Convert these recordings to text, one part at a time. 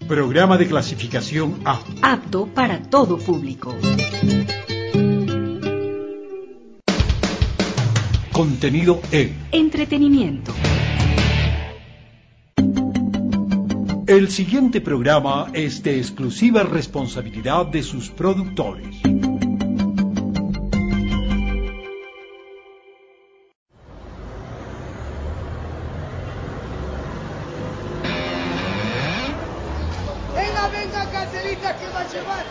Programa de clasificación A. Apto para todo público. Contenido E. Entretenimiento. El siguiente programa es de exclusiva responsabilidad de sus productores. Venga, Candelita, que va a llevar.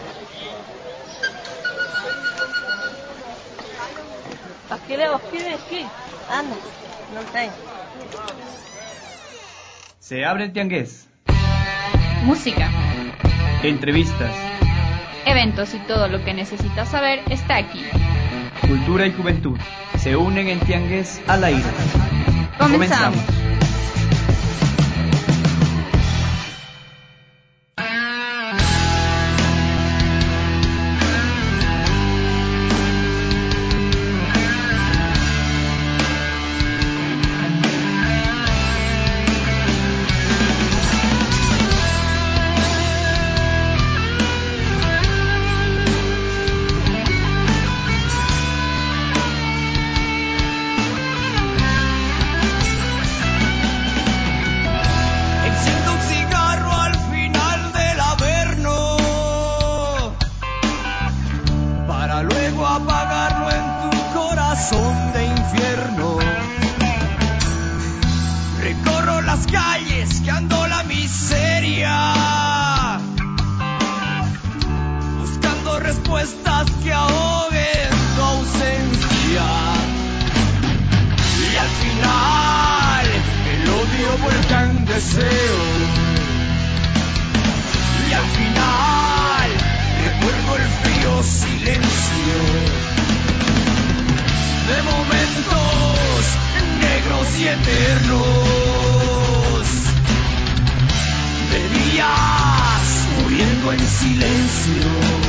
Aqui? Anda, não tem. Se abre el tiangués. Música, Entrevistas. eventos y todo lo que necesitas saber está aquí. Cultura y juventud se unen en tiangués al aire. Comenzamos. Enciendo un cigarro al final del averno para luego apagarlo en tu corazón de infierno. Recorro las calles que ando la miseria, buscando respuestas que ahoguen tu ausencia. Y al final el odio vuelca en deseo. Y al final recuerdo el frío silencio de momentos negros y eternos, de días muriendo en silencio.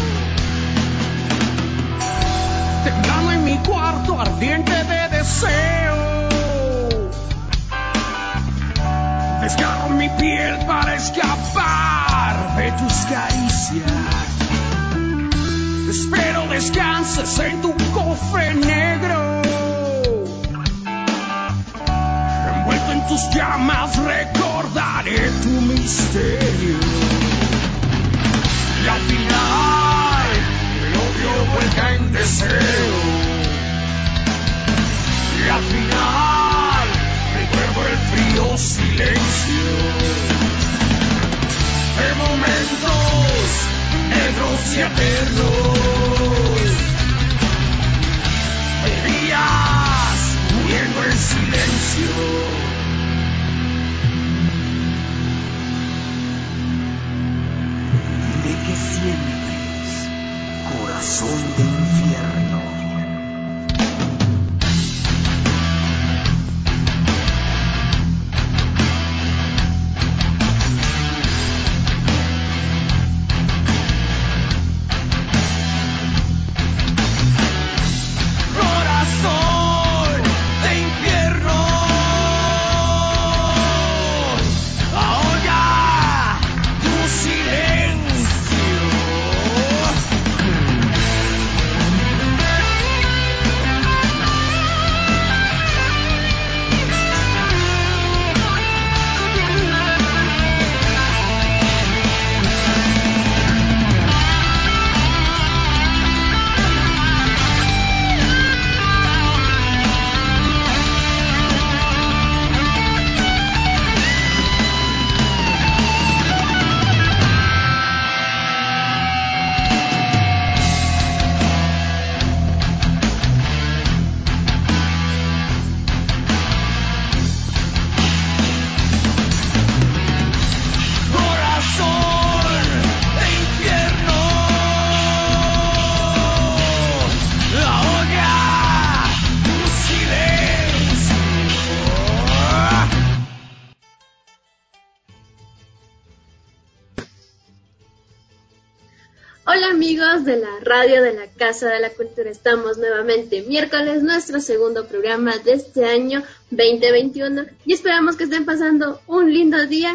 Temblando en mi cuarto ardiente de deseo, desgarro mi piel para escapar de tus caricias. Espero descanses en tu cofre negro, envuelto en tus llamas recordaré tu misterio. Y al final el odio vuelca en deseo. Y al final recuerdo el frío silencio de momentos negros y eternos, de días muriendo en silencio. Dime que sientes, corazón de infierno. Corazón de infierno, ahoga tu silencio. Corazón de infierno, ahoga tu silencio. Hola amigos de la radio de la Casa de la Cultura, estamos nuevamente miércoles, nuestro segundo programa de este año 2021 y esperamos que estén pasando un lindo día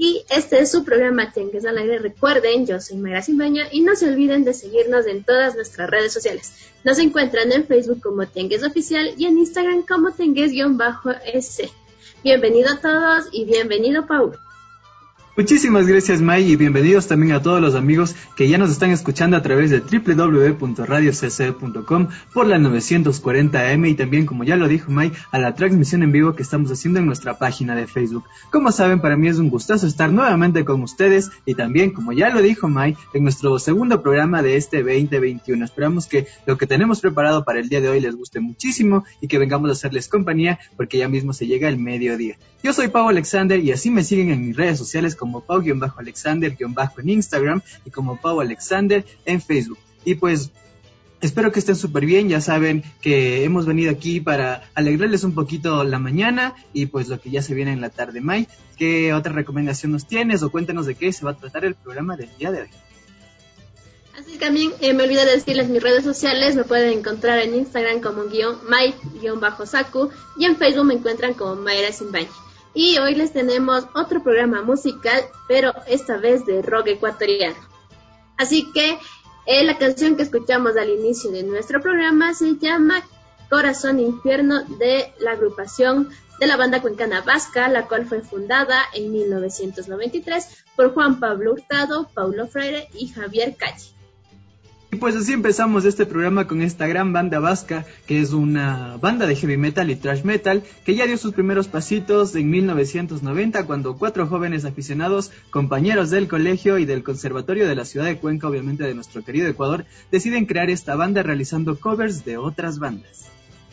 y este es su programa Tianguis al Aire. Recuerden, yo soy Mayra Simbaña y no se olviden de seguirnos en todas nuestras redes sociales. Nos encuentran en Facebook como Tianguis Oficial y en Instagram como Tianguis-S. Bienvenido a todos y bienvenido Paul. Muchísimas gracias, May, y bienvenidos también a todos los amigos que ya nos están escuchando a través de www.radiocc.com por la 940 AM y también, como ya lo dijo May, a la transmisión en vivo que estamos haciendo en nuestra página de Facebook. Como saben, para mí es un gustazo estar nuevamente con ustedes y también, como ya lo dijo May, en nuestro segundo programa de este 2021. Esperamos que lo que tenemos preparado para el día de hoy les guste muchísimo y que vengamos a hacerles compañía porque ya mismo se llega el mediodía. Yo soy Pau Alexander y así me siguen en mis redes sociales como Pau-Alexander- en Instagram y como Pau Alexander en Facebook. Y pues espero que estén súper bien. Ya saben que hemos venido aquí para alegrarles un poquito la mañana y pues lo que ya se viene en la tarde. May, ¿qué otra recomendación nos tienes o cuéntanos de qué se va a tratar el programa del día de hoy? Así que también me olvidé de decirles mis redes sociales. Me pueden encontrar en Instagram como May-Saku y en Facebook me encuentran como Mayra Simbaña. Y hoy les tenemos otro programa musical, pero esta vez de rock ecuatoriano. Así que la canción que escuchamos al inicio de nuestro programa se llama Corazón Infierno, de la agrupación de la banda cuencana Vasca, la cual fue fundada en 1993 por Juan Pablo Hurtado, Paulo Freire y Javier Calle. Y pues así empezamos este programa con esta gran banda vasca, que es una banda de heavy metal y thrash metal, que ya dio sus primeros pasitos en 1990, cuando 4 jóvenes aficionados, compañeros del colegio y del conservatorio de la ciudad de Cuenca, obviamente de nuestro querido Ecuador, deciden crear esta banda realizando covers de otras bandas.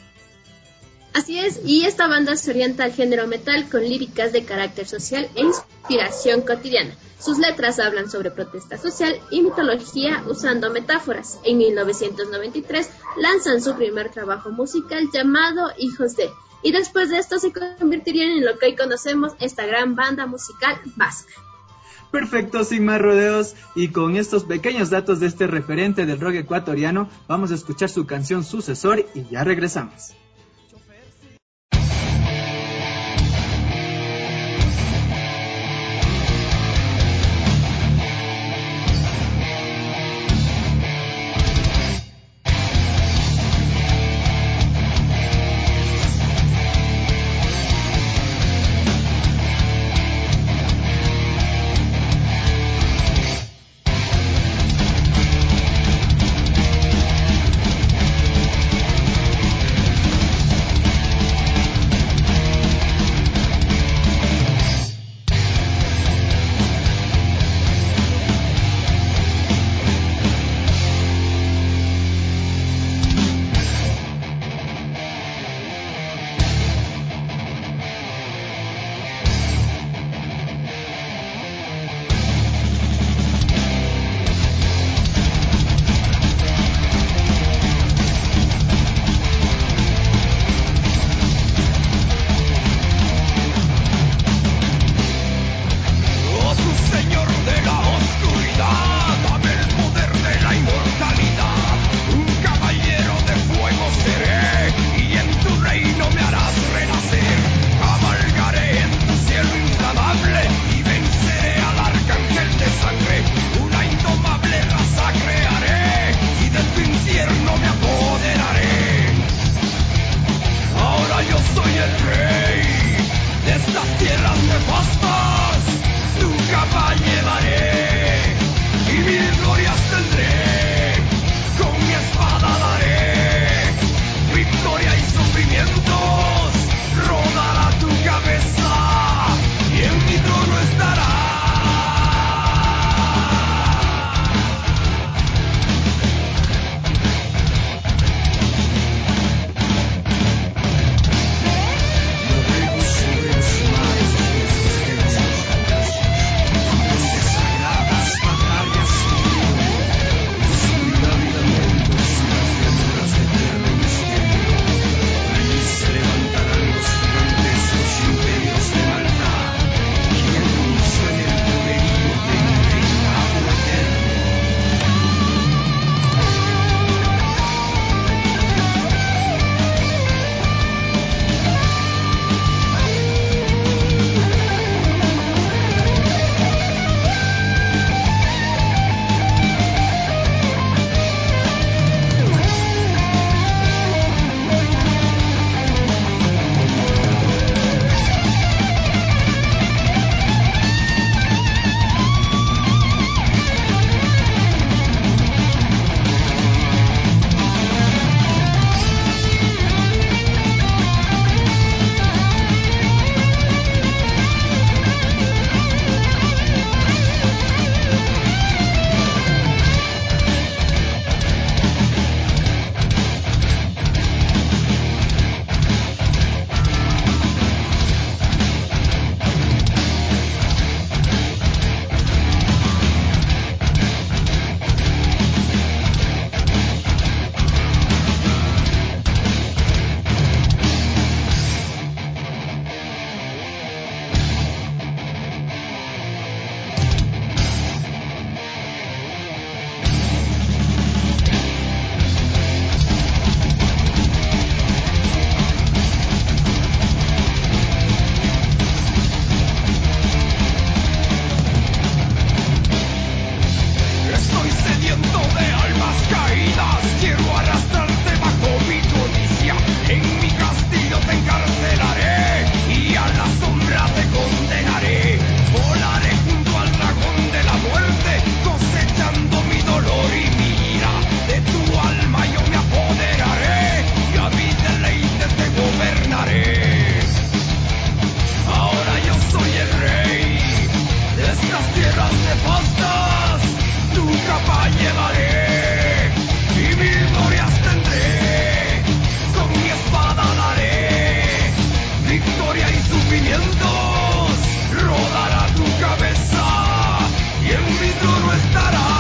Así es, y esta banda se orienta al género metal con líricas de carácter social e inspiración cotidiana. Sus letras hablan sobre protesta social y mitología usando metáforas. En 1993 lanzan su primer trabajo musical llamado Hijos de, y después de esto se convertirían en lo que hoy conocemos, esta gran banda musical vasca. Perfecto, sin más rodeos, y con estos pequeños datos de este referente del rock ecuatoriano, vamos a escuchar su canción Sucesor y ya regresamos. balas nefastas tu capa llevaré y mil glorias tendré, con mi espada daré victoria y sufrimientos, rodará tu cabeza y en mi trono estará.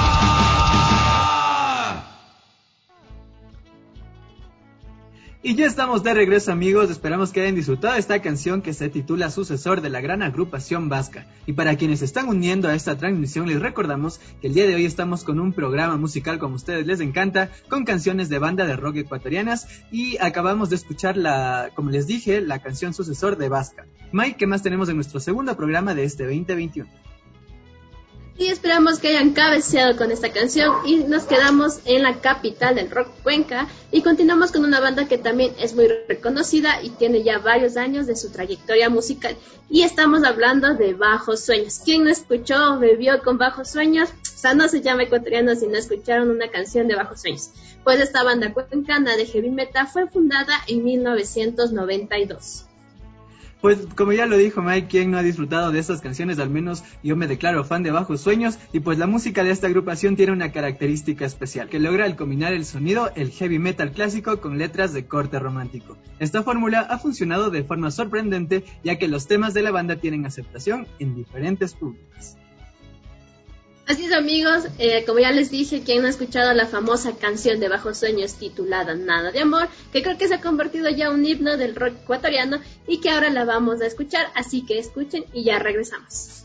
Y ya estamos de regreso, amigos. Esperamos que hayan disfrutado esta canción que se titula Sucesor, de la gran agrupación vasca. Y para quienes se están uniendo a esta transmisión, les recordamos que el día de hoy estamos con un programa musical como a ustedes les encanta, con canciones de banda de rock ecuatorianas, y acabamos de escuchar como les dije, la canción Sucesor de Vasca. Mike, ¿qué más tenemos en nuestro segundo programa de este 2021? Y esperamos que hayan cabeceado con esta canción y nos quedamos en la capital del rock, Cuenca, y continuamos con una banda que también es muy reconocida y tiene ya varios años de su trayectoria musical, y estamos hablando de Bajos Sueños. ¿Quién no escuchó o bebió con Bajos Sueños? O sea, no se llama ecuatoriano si no escucharon una canción de Bajos Sueños. Pues esta banda cuencana de heavy metal fue fundada en 1992. Pues como ya lo dijo Mike, ¿quién no ha disfrutado de estas canciones? Al menos yo me declaro fan de Bajos Sueños, y pues la música de esta agrupación tiene una característica especial, que logra el combinar el sonido, el heavy metal clásico, con letras de corte romántico. Esta fórmula ha funcionado de forma sorprendente, ya que los temas de la banda tienen aceptación en diferentes públicos. Así es, amigos, como ya les dije, quien no ha escuchado la famosa canción de Bajos Sueños titulada Nada de Amor, que creo que se ha convertido ya un himno del rock ecuatoriano y que ahora la vamos a escuchar, así que escuchen y ya regresamos.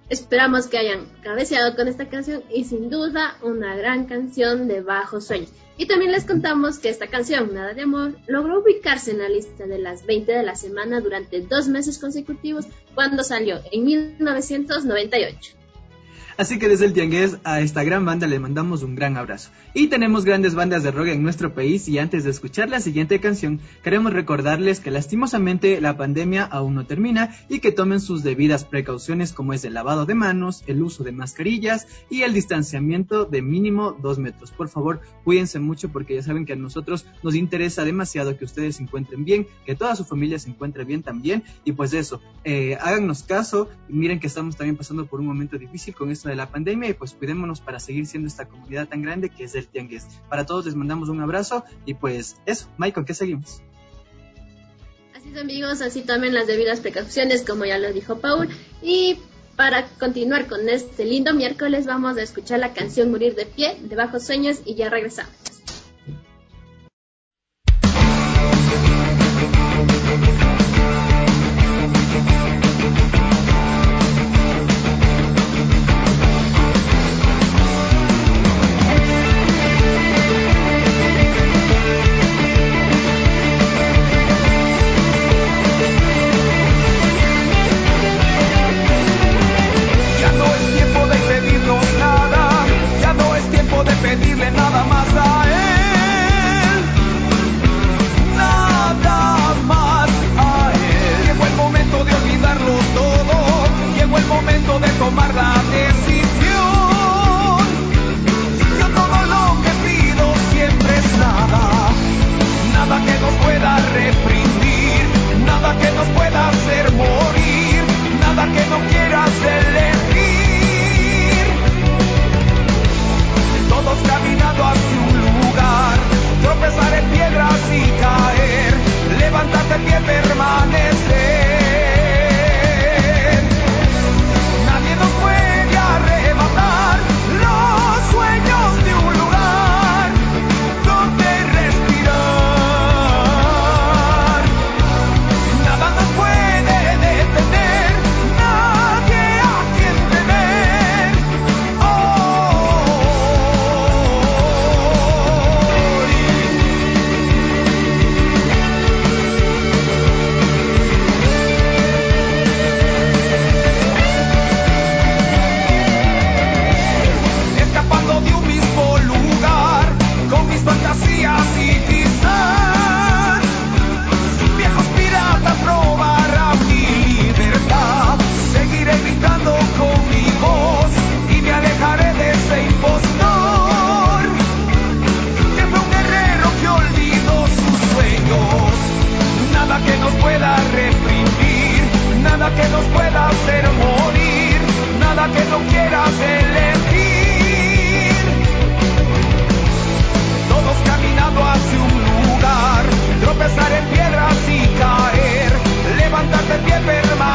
Esperamos que hayan cabeceado con esta canción y sin duda una gran canción de bajos sueños. Y también les contamos que esta canción, Nada de Amor, logró ubicarse en la lista de las 20 de la semana durante 2 meses consecutivos cuando salió en 1998. Así que desde el Tiangués a esta gran banda le mandamos un gran abrazo. Y tenemos grandes bandas de rock en nuestro país y antes de escuchar la siguiente canción, queremos recordarles que lastimosamente la pandemia aún no termina y que tomen sus debidas precauciones como es el lavado de manos, el uso de mascarillas y el distanciamiento de mínimo 2 metros. Por favor, cuídense mucho porque ya saben que a nosotros nos interesa demasiado que ustedes se encuentren bien, que toda su familia se encuentre bien también y pues eso, háganos caso, miren que estamos también pasando por un momento difícil con esto de la pandemia y pues cuidémonos para seguir siendo esta comunidad tan grande que es el Tiangués. Para todos les mandamos un abrazo y pues eso, Mike, ¿con qué seguimos? Así es, amigos, así tomen las debidas precauciones como ya lo dijo Paul y para continuar con este lindo miércoles vamos a escuchar la canción Morir de Pie de Bajos Sueños y ya regresamos. Pedirle nada más a él, nada más a él. Llegó el momento de olvidarlo todo, llegó el momento de tomar la decisión. Yo todo lo que pido siempre es nada, nada que nos pueda reprimir, nada que nos pueda hacer morir, nada que no quieras elegir. Todos caminando hacia un lugar, tropezar en piedras y caer, levantarte en pie, permanecer. Nadie nos puede arrebatar los sueños de un lugar donde respirar. Nada nos puede detener, nadie a quien temer. Escapando de un mismo lugar, con mis fantasías y quizás viejos piratas robarán mi libertad. Seguiré gritando con mi voz y me alejaré de ese impostor que fue un guerrero que olvidó sus sueños. Nada que nos pueda reprimir, nada que nos pueda hacer morir, nada que no quieras elegir. Todos caminando hacia un lugar, tropezar en piedras y caer, levantarte en pie,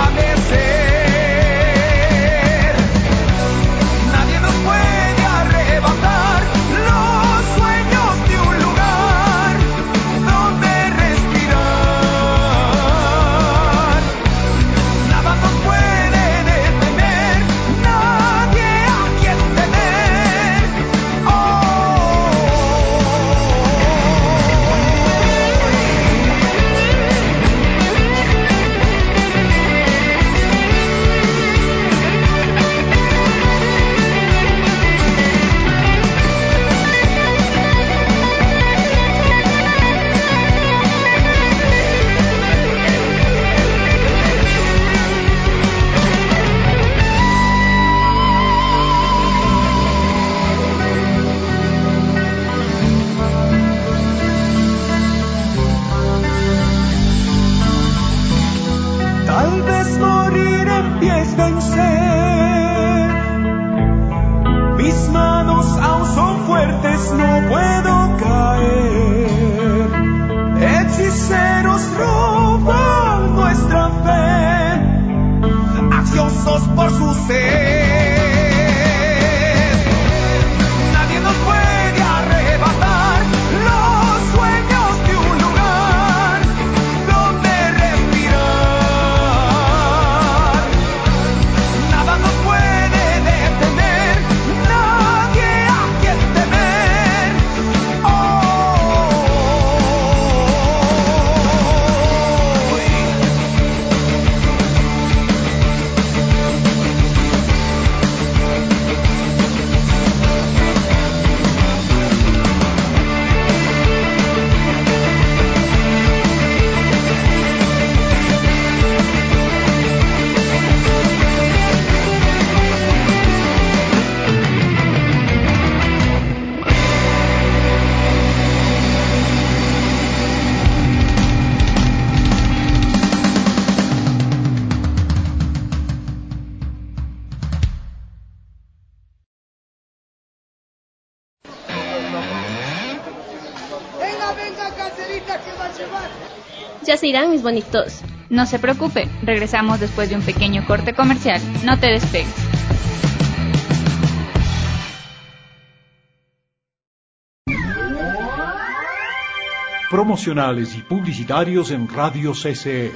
permanecer. Nadie nos puede arrebatar los sueños de un lugar donde respirar. Nada nos puede detener, nadie a quien temer. Tal vez morir en pie es vencer. Mis manos aún son fuertes, no puedo caer. Hechiceros roban nuestra fe, ansiosos por su ser. Nadie nos puede arrebatar los sueños de un lugar donde respirar. Nada nos puede Ya se irán mis bonitos. No se preocupe, regresamos después de un pequeño corte comercial. No te despegues. Promocionales y publicitarios en Radio CCE.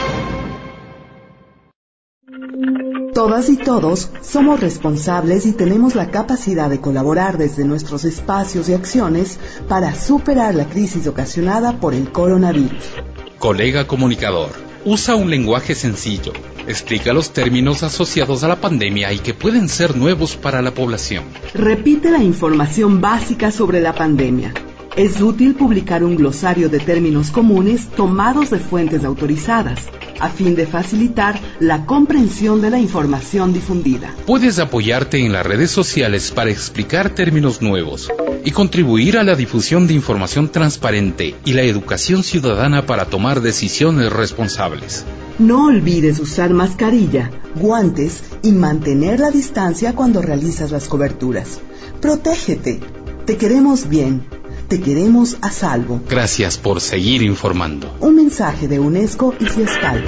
Todas y todos somos responsables y tenemos la capacidad de colaborar desde nuestros espacios y acciones para superar la crisis ocasionada por el coronavirus. Colega comunicador, usa un lenguaje sencillo. Explica los términos asociados a la pandemia y que pueden ser nuevos para la población. Repite la información básica sobre la pandemia. Es útil publicar un glosario de términos comunes tomados de fuentes autorizadas, a fin de facilitar la comprensión de la información difundida. Puedes apoyarte en las redes sociales para explicar términos nuevos y contribuir a la difusión de información transparente y la educación ciudadana para tomar decisiones responsables. No olvides usar mascarilla, guantes y mantener la distancia cuando realizas las coberturas. Protégete. Te queremos bien. Te queremos a salvo. Gracias por seguir informando. Un mensaje de UNESCO y CIESPAL.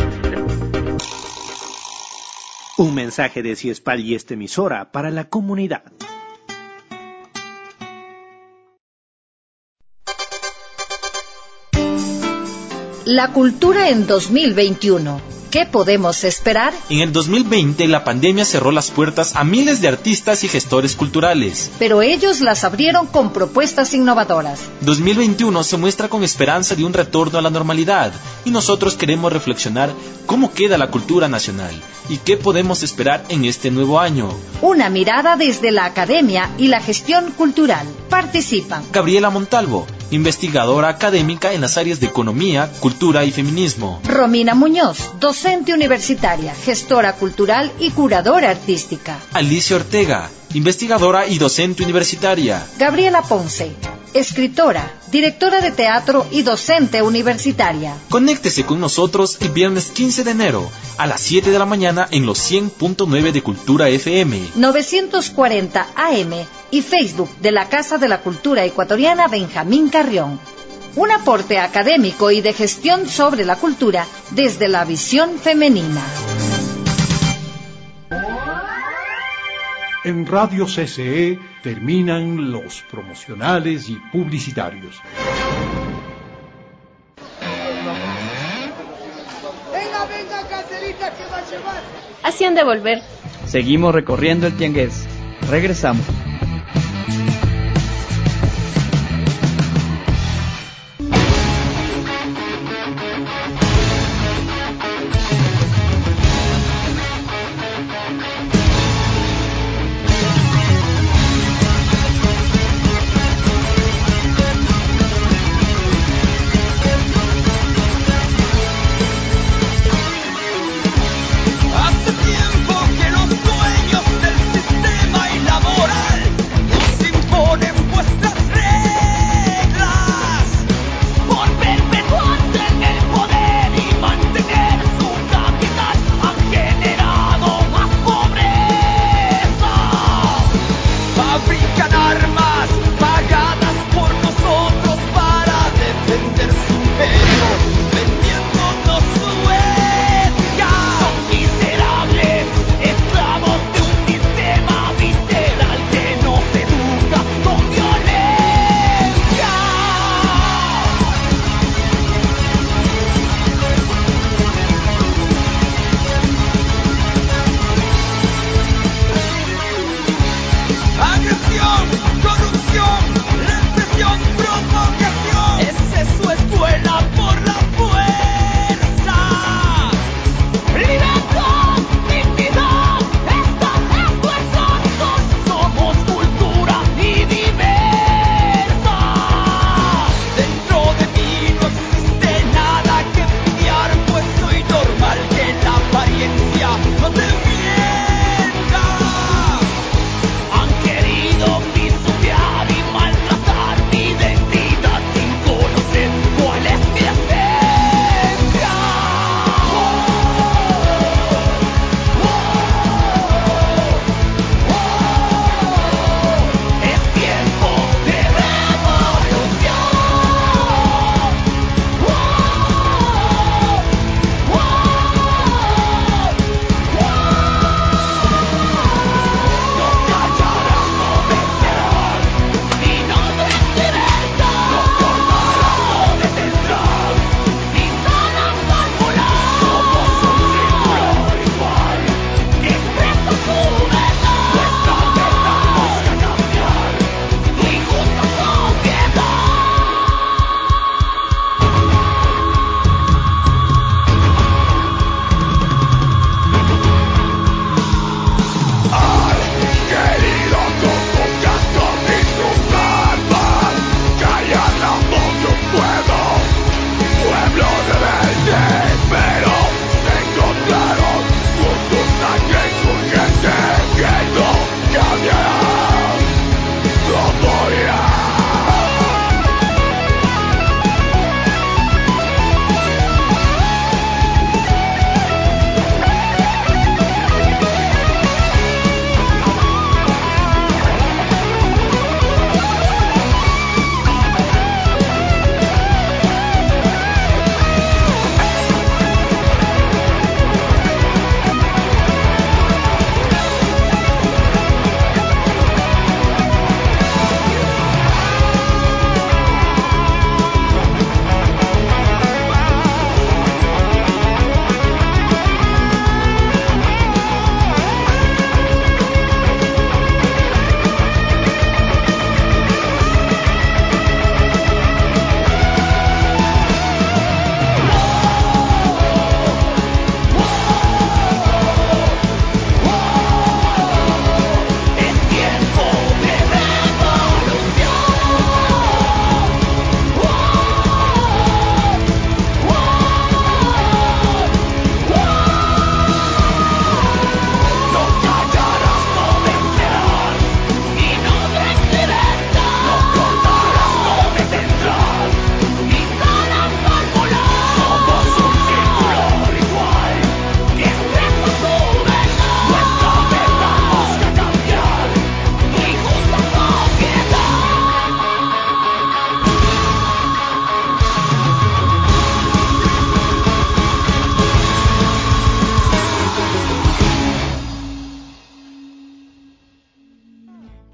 Un mensaje de CIESPAL y esta emisora para la comunidad. La cultura en 2021. ¿Qué podemos esperar? En el 2020, la pandemia cerró las puertas a miles de artistas y gestores culturales. Pero ellos las abrieron con propuestas innovadoras. 2021 se muestra con esperanza de un retorno a la normalidad, y nosotros queremos reflexionar cómo queda la cultura nacional y qué podemos esperar en este nuevo año. Una mirada desde la academia y la gestión cultural. Participan Gabriela Montalvo, investigadora académica en las áreas de economía, cultura y feminismo. Romina Muñoz, docente universitaria, gestora cultural y curadora artística. Alicia Ortega, investigadora y docente universitaria. Gabriela Ponce, escritora, directora de teatro y docente universitaria. Conéctese con nosotros el viernes 15 de enero a las 7 de la mañana en los 100.9 de Cultura FM, 940 AM y Facebook de la Casa de la Cultura Ecuatoriana Benjamín Carrión. Un aporte académico y de gestión sobre la cultura desde la visión femenina. En Radio CCE terminan los promocionales y publicitarios. Venga, caserita, que va a llevar. Así han de volver. Seguimos recorriendo el tiangués. Regresamos. Hace tiempo que los dueños del sistema y laboral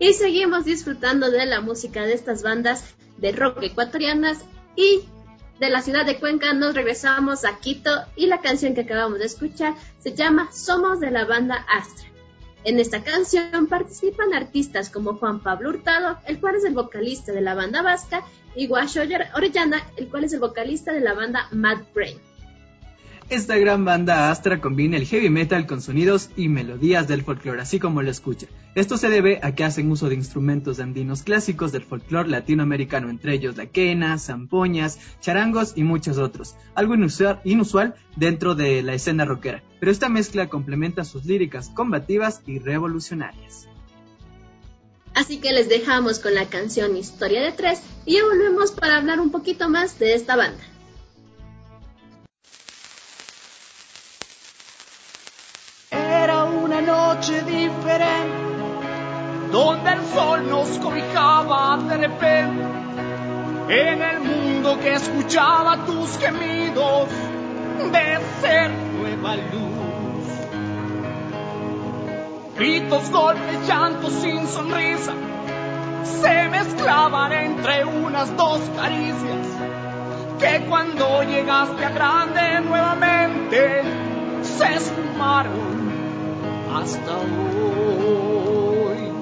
y seguimos disfrutando de la música de estas bandas de rock ecuatorianas. Y de la ciudad de Cuenca nos regresamos a Quito y la canción que acabamos de escuchar se llama Somos, de la banda Astra. En esta canción participan artistas como Juan Pablo Hurtado, el cual es el vocalista de la banda vasca, y Guacho Orellana, el cual es el vocalista de la banda Mad Brain. Esta gran banda Astra combina el heavy metal con sonidos y melodías del folclore, así como lo escucha. Esto se debe a que hacen uso de instrumentos andinos clásicos del folclore latinoamericano, entre ellos la quena, zampoñas, charangos y muchos otros, algo inusual dentro de la escena rockera, pero esta mezcla complementa sus líricas combativas y revolucionarias. Así que les dejamos con la canción Historia de Tres y ya volvemos para hablar un poquito más de esta banda. Era una noche diferente, donde el sol nos cobijaba de repente, en el mundo que escuchaba tus gemidos de ser nueva luz. Gritos, golpes, llantos sin sonrisa se mezclaban entre unas dos caricias que cuando llegaste a grande nuevamente se esfumaron hasta hoy.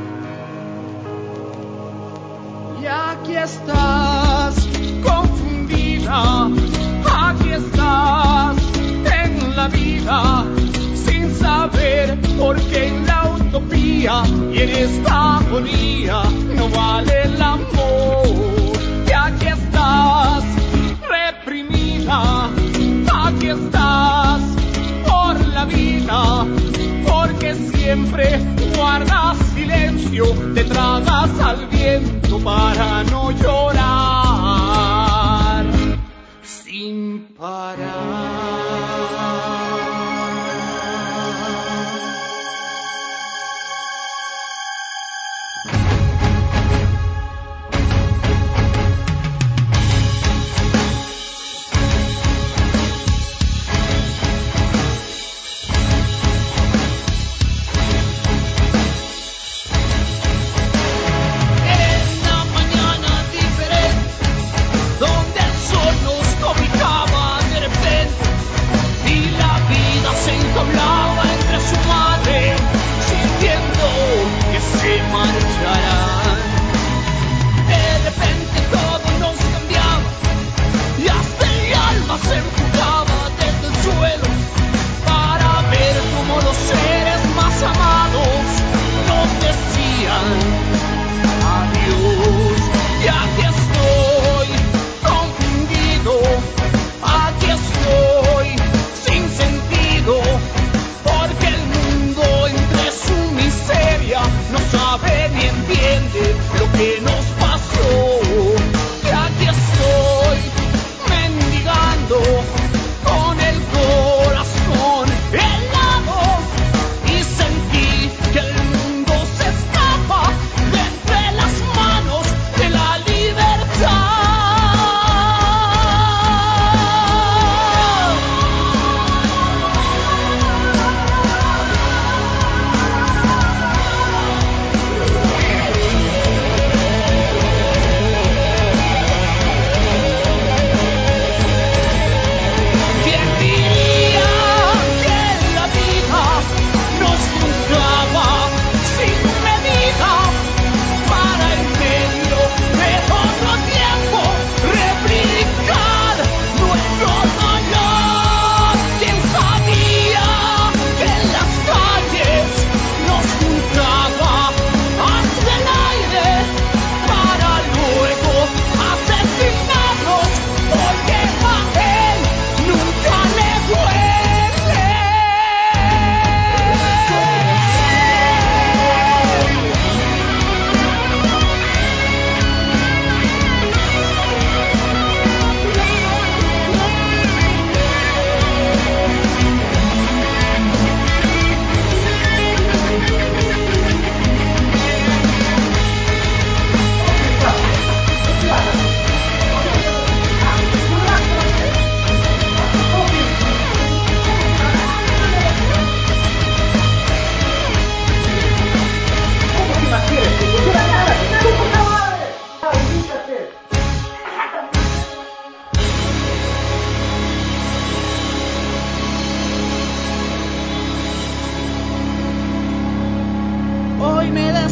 Y aquí estás, confundida, aquí estás en la vida, sin saber por qué en la utopía y en esta agonía no vale el amor. Y aquí estás, reprimida, aquí estás por la vida, porque siempre guardas silencio, te tragas al viento para no llorar sin parar. Donde el sol nos cobijaba de repente,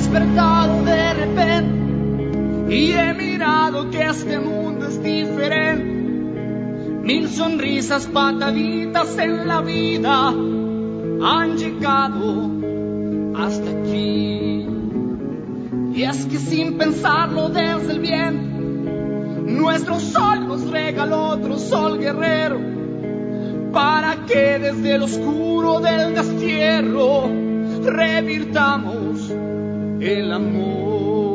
despertado de repente y he mirado que este mundo es diferente. 1000 sonrisas pataditas en la vida han llegado hasta aquí. Y es que sin pensarlo desde el bien, nuestro sol nos regaló otro sol guerrero, para que desde el oscuro del destierro revirtamos el amor.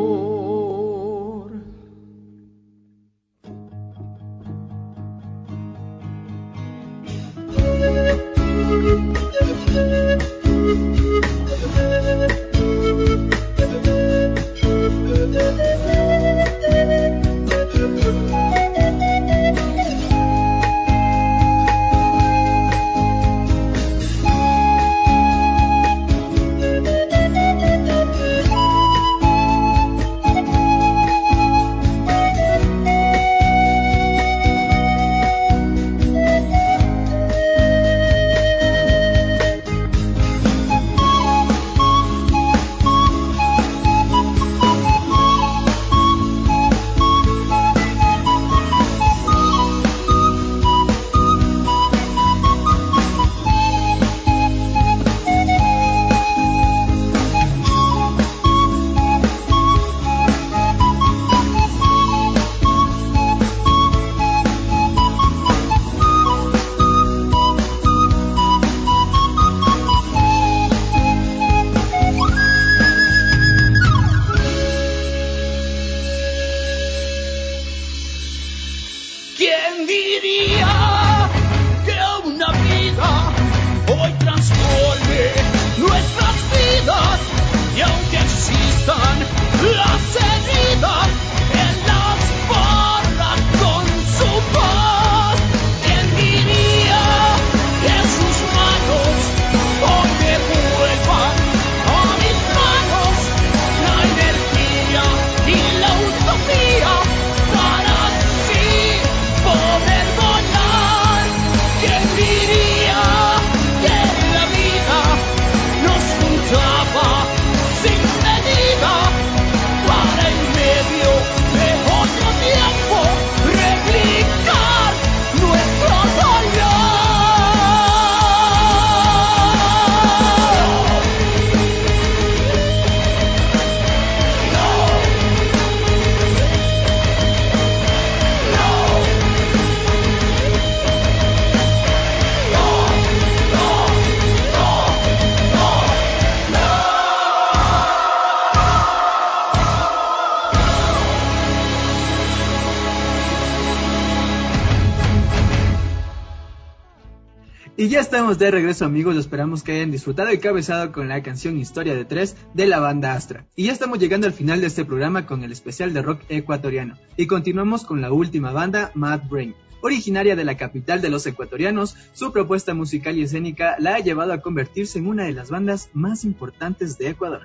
Y ya estamos de regreso, amigos. Esperamos que hayan disfrutado y cabezado con la canción Historia de Tres de la banda Astra. Y ya estamos llegando al final de este programa con el especial de rock ecuatoriano. Y continuamos con la última banda, Mad Brain. Originaria de la capital de los ecuatorianos, su propuesta musical y escénica la ha llevado a convertirse en una de las bandas más importantes de Ecuador.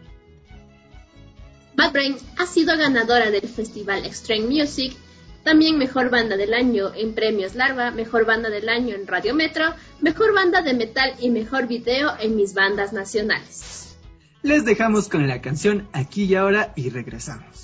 Mad Brain ha sido ganadora del Festival Extreme Music, también Mejor Banda del Año en Premios Larva, Mejor Banda del Año en Radio Metro, Mejor Banda de Metal y Mejor Video en Mis Bandas Nacionales. Les dejamos con la canción Aquí y Ahora y regresamos.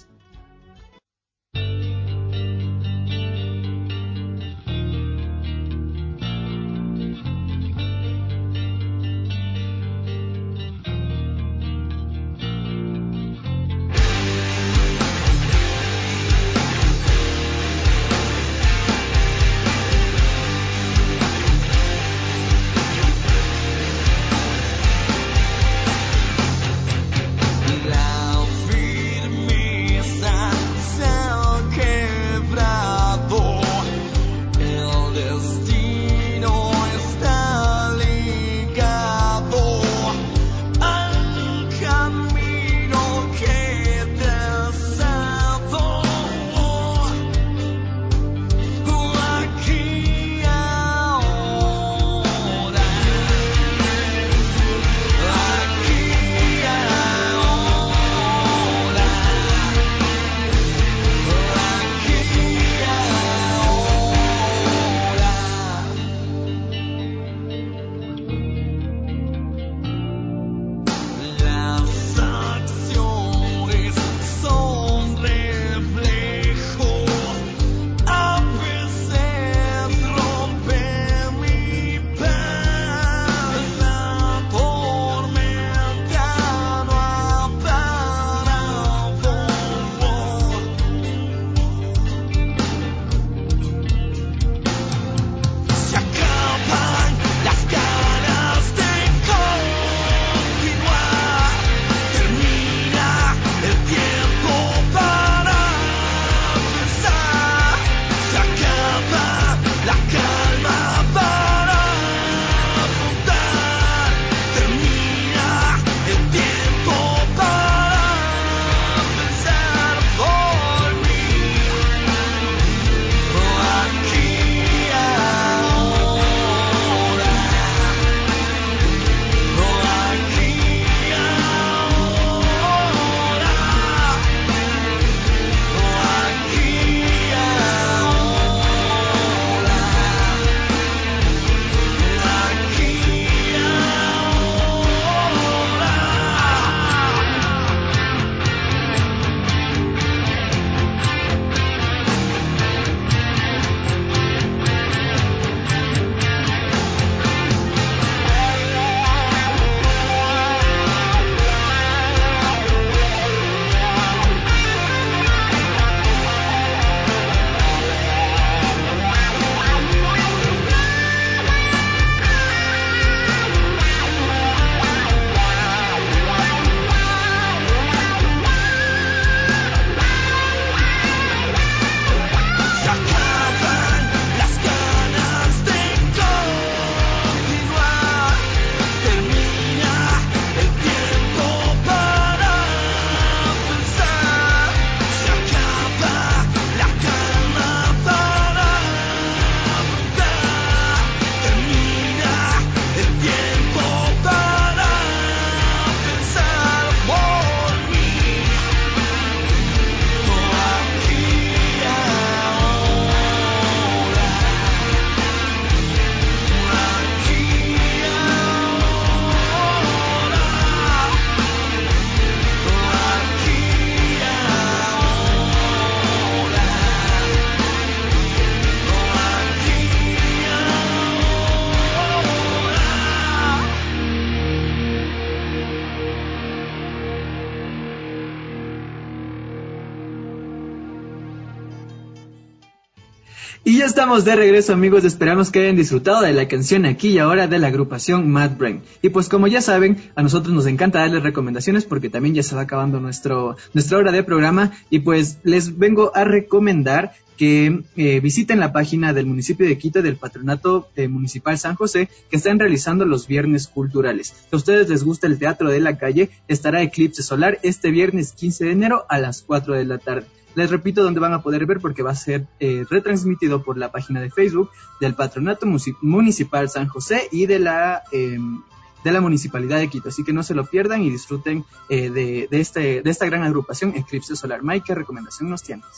La firmeza Y ya estamos de regreso, amigos. Esperamos que hayan disfrutado de la canción Aquí y Ahora de la agrupación Mad Brain. Y pues como ya saben, a nosotros nos encanta darles recomendaciones porque también ya se va acabando nuestra hora de programa. Y pues les vengo a recomendar que visiten la página del municipio de Quito, del Patronato Municipal San José, que están realizando los viernes culturales. Si a ustedes les gusta el teatro de la calle, estará Eclipse Solar este viernes 15 de enero a las 4 de la tarde. Les repito dónde van a poder ver porque va a ser retransmitido por la página de Facebook del Patronato Municipal San José y de la Municipalidad de Quito. Así que no se lo pierdan y disfruten de esta gran agrupación Eclipse Solar. Mike, ¿qué recomendación nos tienes?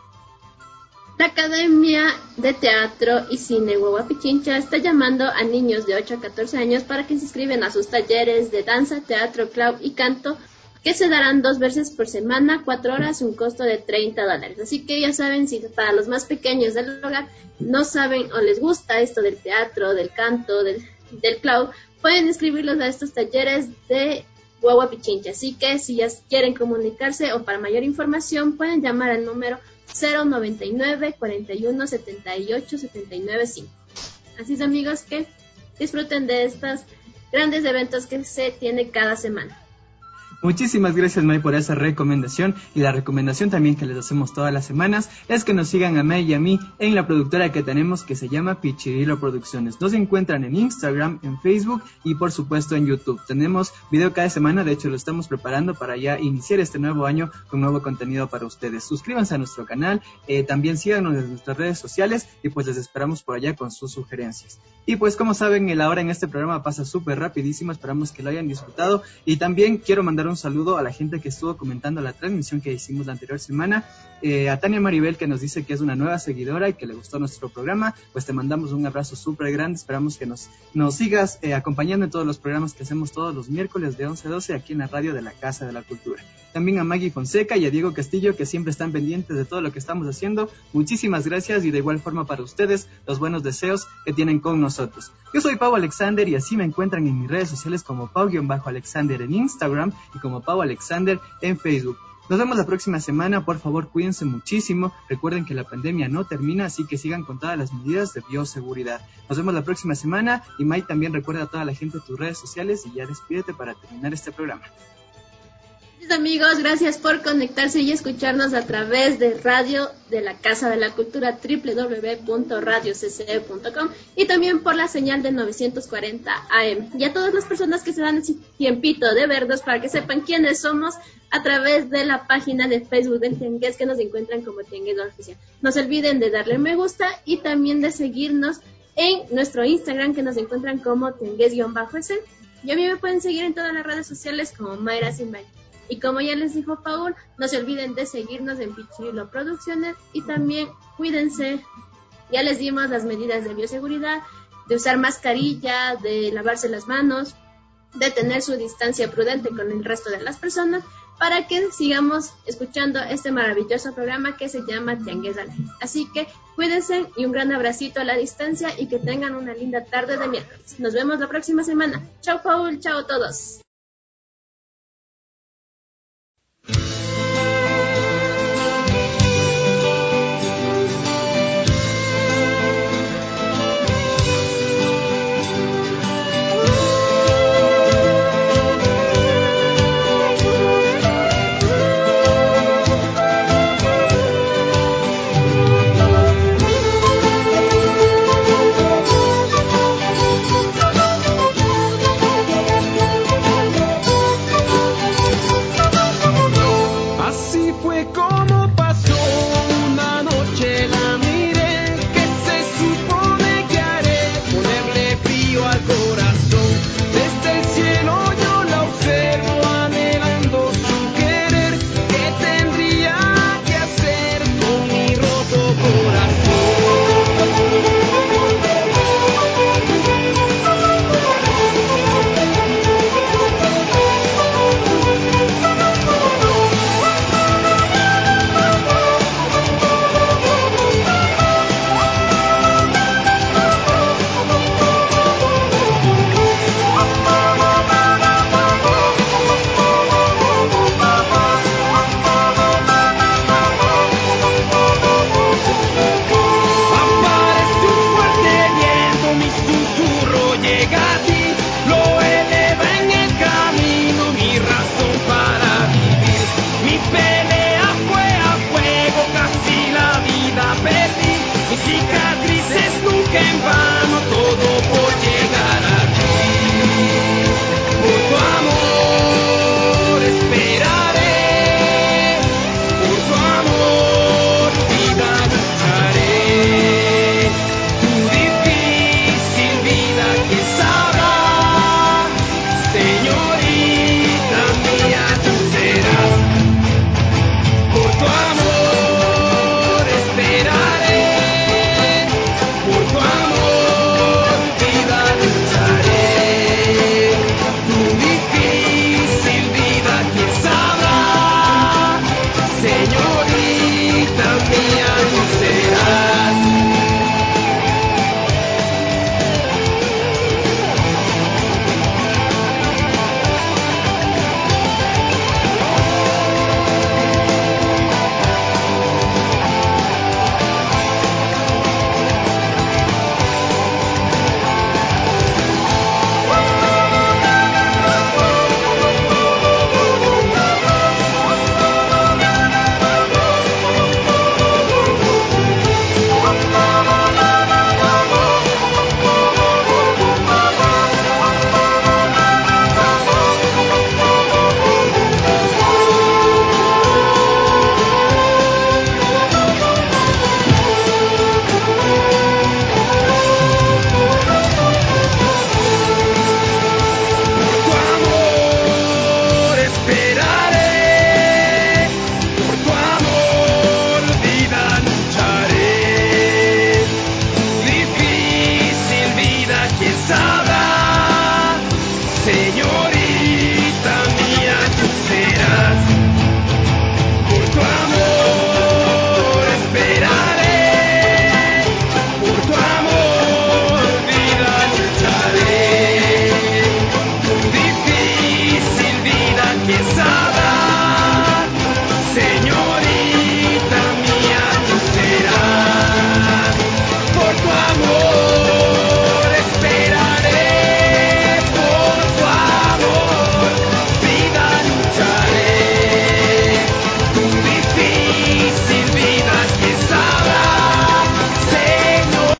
La Academia de Teatro y Cine Guagua Pichincha está llamando a niños de 8 a 14 años para que se inscriban a sus talleres de danza, teatro, clown y canto, que se darán 2 veces por semana, 4 horas, un costo de $30. Así que ya saben, si para los más pequeños del hogar no saben o les gusta esto del teatro, del canto, del clown, pueden inscribirlos a estos talleres de Guagua Pichincha. Así que si ya quieren comunicarse o para mayor información pueden llamar al número 099 41 78 79 5. Así es, amigos, que disfruten de estos grandes eventos que se tiene cada semana. Muchísimas gracias, May, por esa recomendación. Y la recomendación también que les hacemos todas las semanas es que nos sigan a May y a mí en la productora que tenemos, que se llama Pichirilo Producciones. Nos encuentran en Instagram, en Facebook y por supuesto en YouTube. Tenemos video cada semana, de hecho lo estamos preparando para ya iniciar este nuevo año con nuevo contenido para ustedes. Suscríbanse a nuestro canal, también síganos en nuestras redes sociales y pues les esperamos por allá con sus sugerencias. Y pues como saben, la hora en este programa pasa súper rapidísimo, esperamos que lo hayan disfrutado. Y también quiero mandar un saludo a la gente que estuvo comentando la transmisión que hicimos la anterior semana, a Tania Maribel, que nos dice que es una nueva seguidora y que le gustó nuestro programa. Pues te mandamos un abrazo súper grande, esperamos que nos sigas acompañando en todos los programas que hacemos todos los miércoles de 11 a 12 aquí en la radio de la Casa de la Cultura. También a Maggie Fonseca y a Diego Castillo, que siempre están pendientes de todo lo que estamos haciendo. Muchísimas gracias, y de igual forma para ustedes los buenos deseos que tienen con nosotros. Yo soy Pau Alexander y así me encuentran en mis redes sociales como Pau-Alexander en Instagram y como Pau Alexander en Facebook. Nos vemos la próxima semana. Por favor, cuídense muchísimo. Recuerden que la pandemia no termina, así que sigan con todas las medidas de bioseguridad. Nos vemos la próxima semana. Y May, también recuerda a toda la gente tus redes sociales y ya despídete para terminar este programa. Amigos, gracias por conectarse y escucharnos a través de radio de la Casa de la Cultura, www.radiocce.com, y también por la señal de 940 AM. Y a todas las personas que se dan ese tiempito de vernos para que sepan quiénes somos, a través de la página de Facebook del Tiangués, que nos encuentran como Tiangués Oficial. No se olviden de darle me gusta y también de seguirnos en nuestro Instagram, que nos encuentran como Tiangués-S. Y a mí me pueden seguir en todas las redes sociales como Mayra Simbay. Y como ya les dijo Paul, no se olviden de seguirnos en Pichirilo Producciones y también cuídense. Ya les dimos las medidas de bioseguridad, de usar mascarilla, de lavarse las manos, de tener su distancia prudente con el resto de las personas, para que sigamos escuchando este maravilloso programa que se llama Tiangués al Aire. Así que cuídense y un gran abracito a la distancia y que tengan una linda tarde de miércoles. Nos vemos la próxima semana. Chao Paul, chao a todos.